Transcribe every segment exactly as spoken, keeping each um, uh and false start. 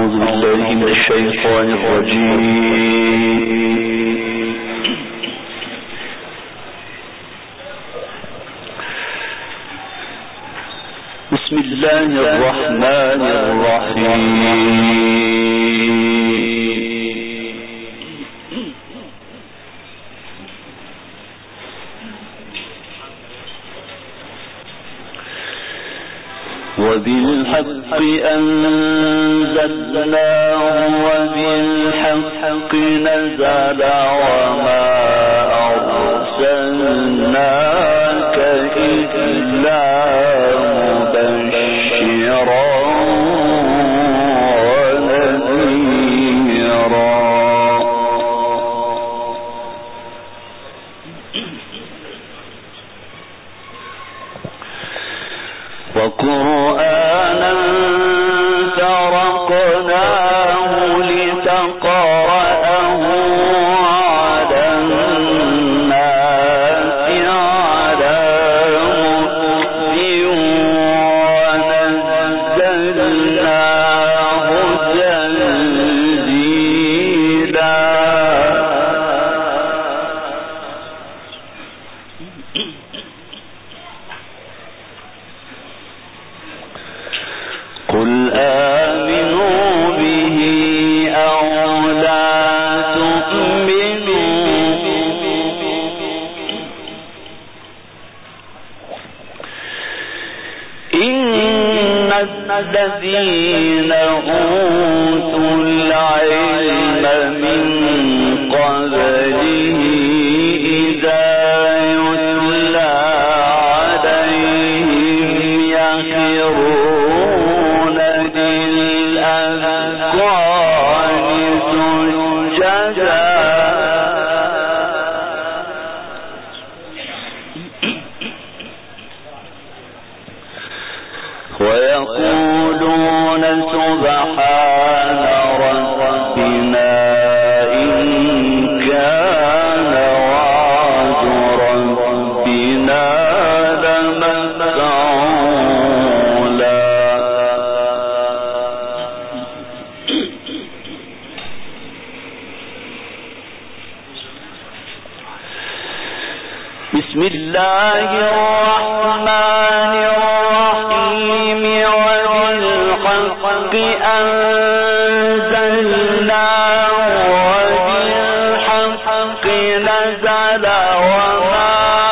أعوذ بالله من الشيطان الرجيم. بسم الله الرحمن الرحيم. وبالحق أنزلناه وبالحق نزل وما أرسلناك إلا مبشرا ونذيرا. وقرآنا فرقناه لتقرأه على الناس على مكث ونزلناه تنزيلا. قل آمنوا به أو لا تؤمنوا إن الذين أوتوا العلم من قبله إذا يتلى عليهم يخرون للأذقان سجدا ويقولون سبحان ربنا إن كان وعد ربنا لمفعولا. بسم الله الرحمن الرحيم. وبالحق أنزلناه وبالحق نزل وما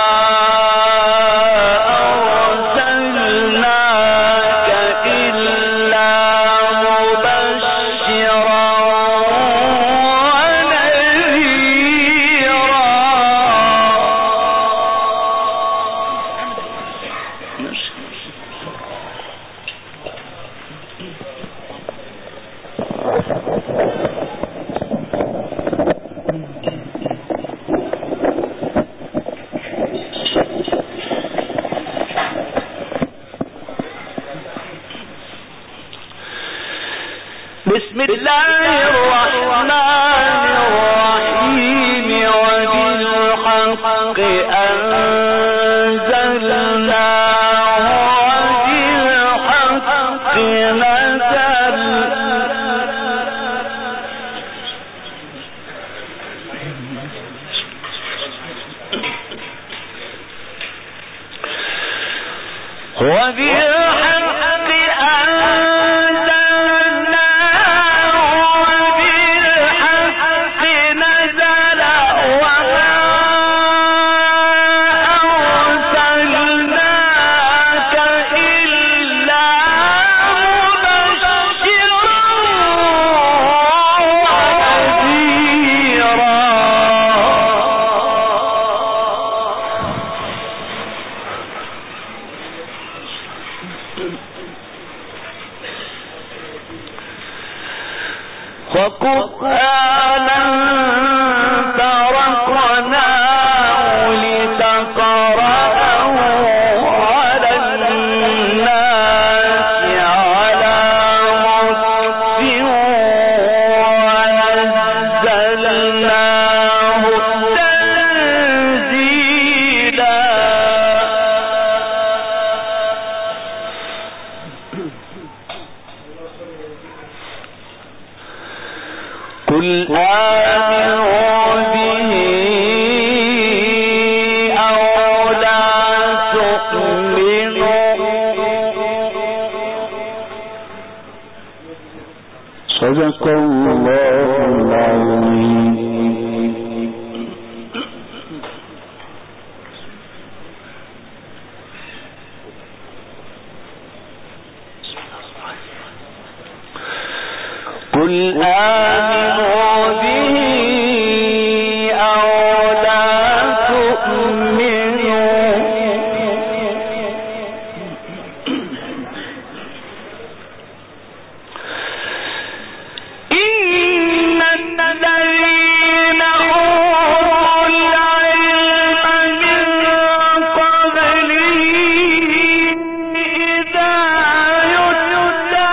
أرسلناك إلا مبشرا ونذيرا. بسم الله الرحمن الرحيم. وبالحق أنزلناه وبالحق نزل وبالحق أنزلناه وبالحق نزل وما أرسلناك إلا مبشرا ونذيرا. وقرآنا فرقناه لتقرأه على الناس على مكث ونزلناه تنزيلا. صدق الله العظيم. قل آمنوا به أو لا تؤمنوا إن الذين أوتوا العلم من قبله إذا يتلى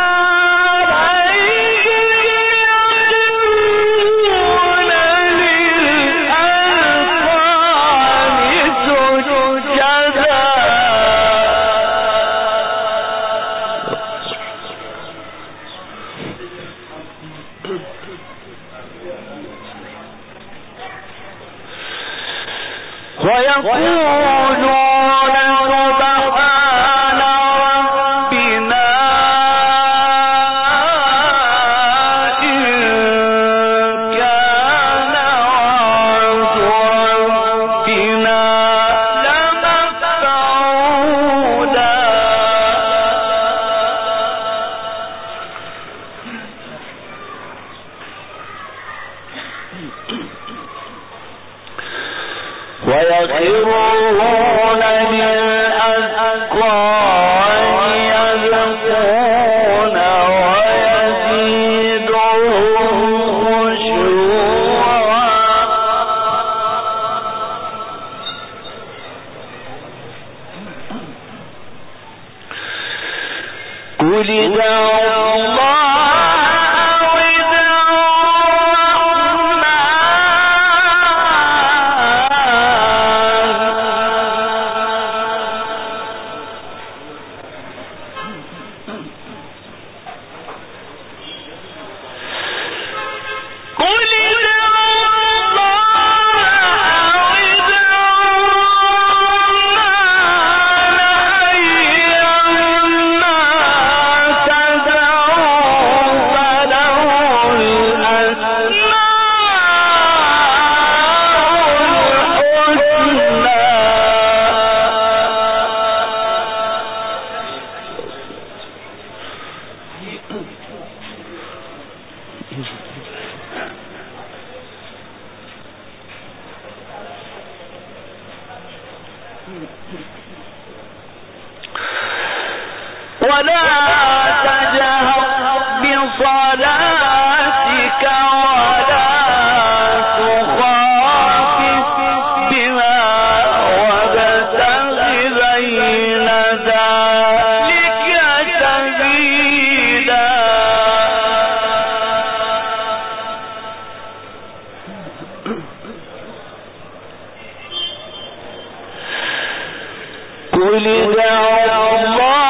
ويقولون سبحان ربنا إن كان وعد ربنا لمفعولا. ويخرون للأذقان يبكون ويزيدهم خشوعا. قل ادعوا الله ولا تجهر بصلاتك ولا تخافت بها وابتغ بين ذلك سبيلا. قل ادعوا الله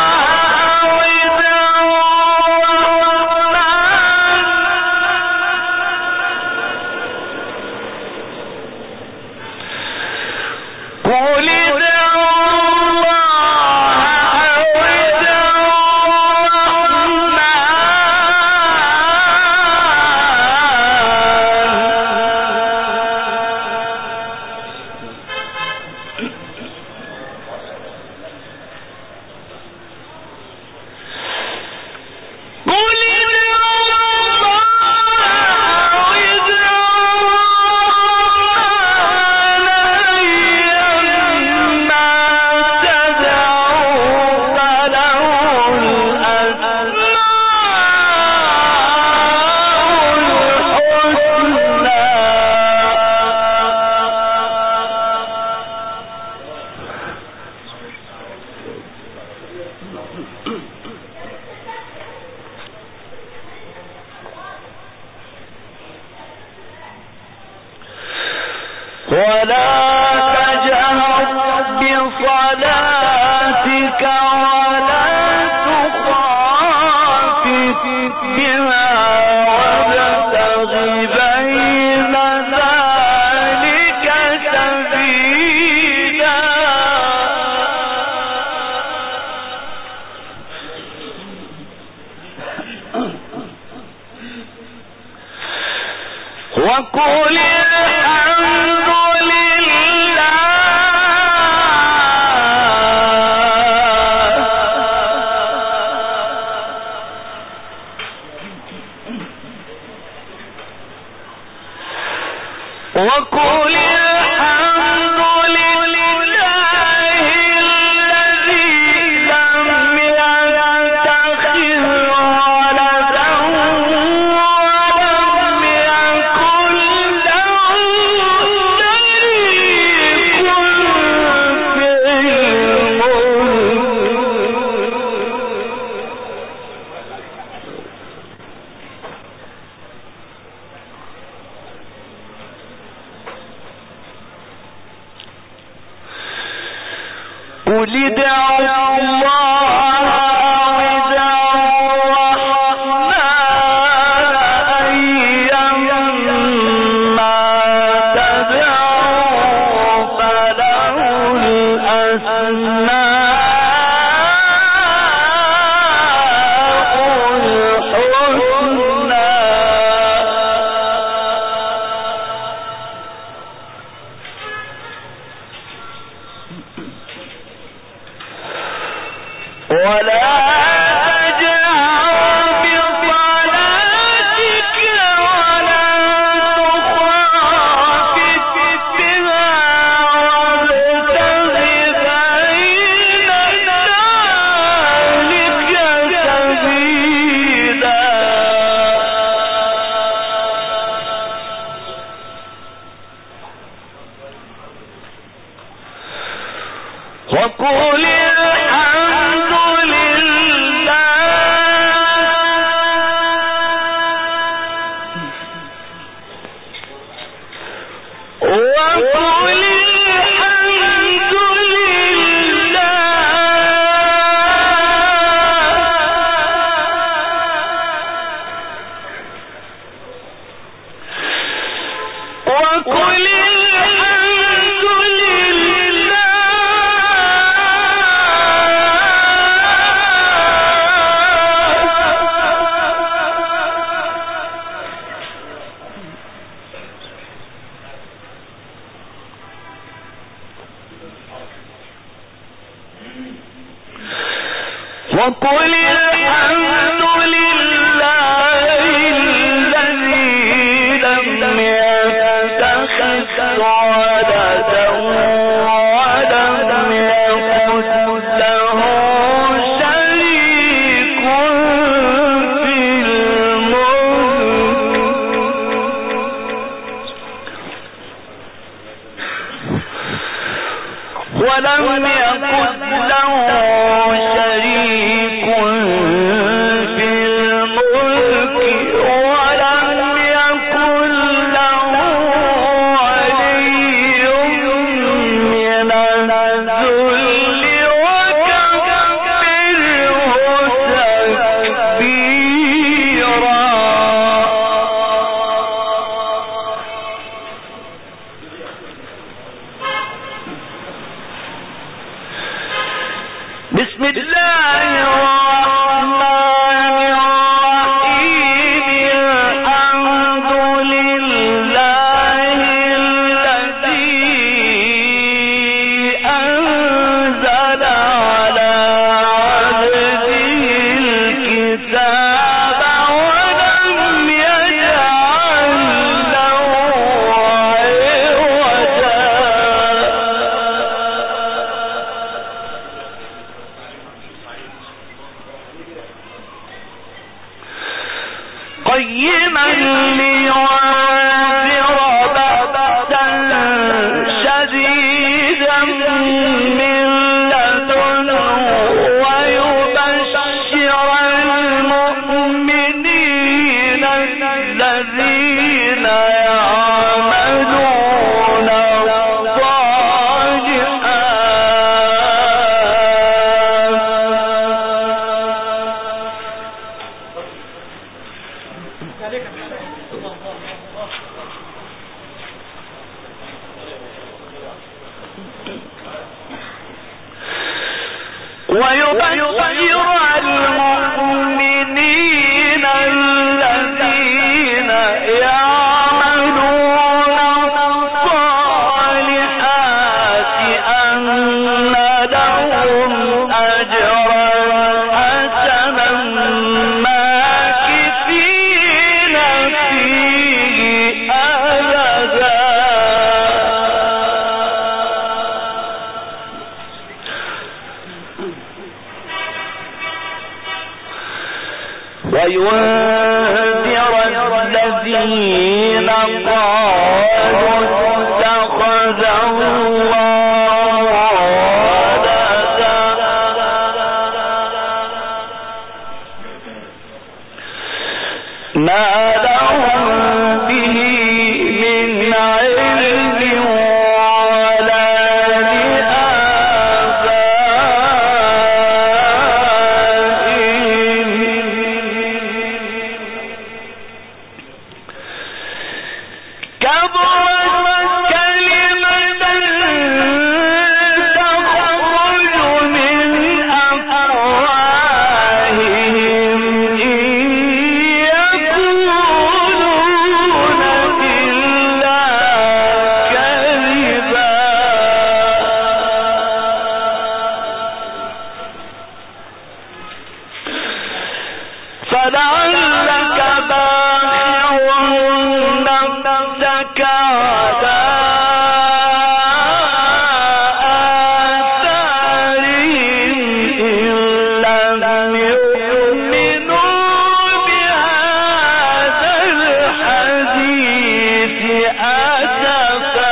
ولا تجهر بصلاتك ولا تخافت بها وابتغ بين ذلك سبيلا. وقل الحمد لله وقل الحمد لله الذي لم يتخذ ولدا ولم يكن له شريك في الملك قل ادعوا الله أو ادعوا الرحمن أيما تدعوا فله الأسماء الحسنى ولا تجهر بصلاتك ولا تخافت بها وابتغ بين ذلك سبيلا وقل الحمد وقل الحمد لله وقل الحمد لله وقل الحمد لله الذي لم يتخذ ولدا ولم يكن له شريك في الملك ولم يكن له شريك في الملك ولم يكن له ولي من الذل وكبره تكبيرا بسم الله الرحمن الرحيم الحمد لله الذي أنزل على عبده الكتاب ولم يجعل له عوجا قيما لينذر بأسا شديدا من لدنه ويبشر المؤمنين الذين يعملون ويبشر المؤمنين الذين يعملون وينذر الذين قالوا اتخذ الله ولدا ما لهم به من علم ولا لآبائهم كبرت كلمة تخرج من أفواههم إن يقولون إلا كذبا فلعلك باخع نفسك على آثارهم إن لم يؤمنوا بهذا الحديث أسفا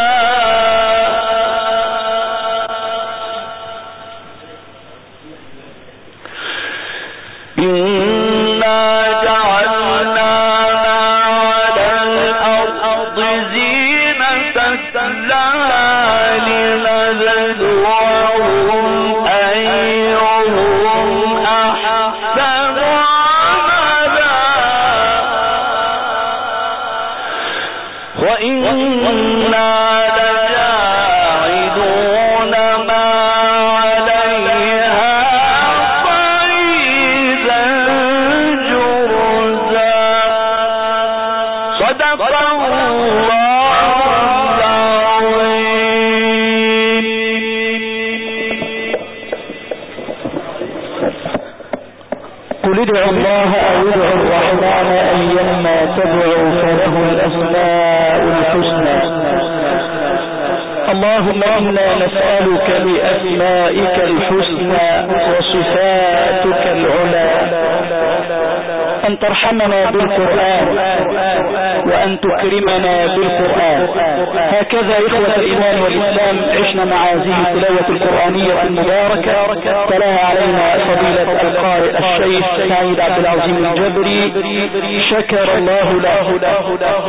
إنا جعلنا ما على الأرض زينة لها لنبلوهم أيهم أحسن عملا وإنا لجاعلون ما عليها صعيدا جرزا صدق الله العظيم. قل ادعوا الله او ادعوا الرحمن ايما تدعوا فله الاسماء الحسنى. اللهم انا نسألك باسمائك الحسنى وصفاتك العلى ان ترحمنا بالقرآن وان تكرمنا بالقرآن. هكذا اخوة الايمان والاسلام عشنا مع هذه التلاوة القرآنية المباركة تلاها علينا فضيلة القارئ الشيخ سعيد عبد العظيم الجبري شكر الله له.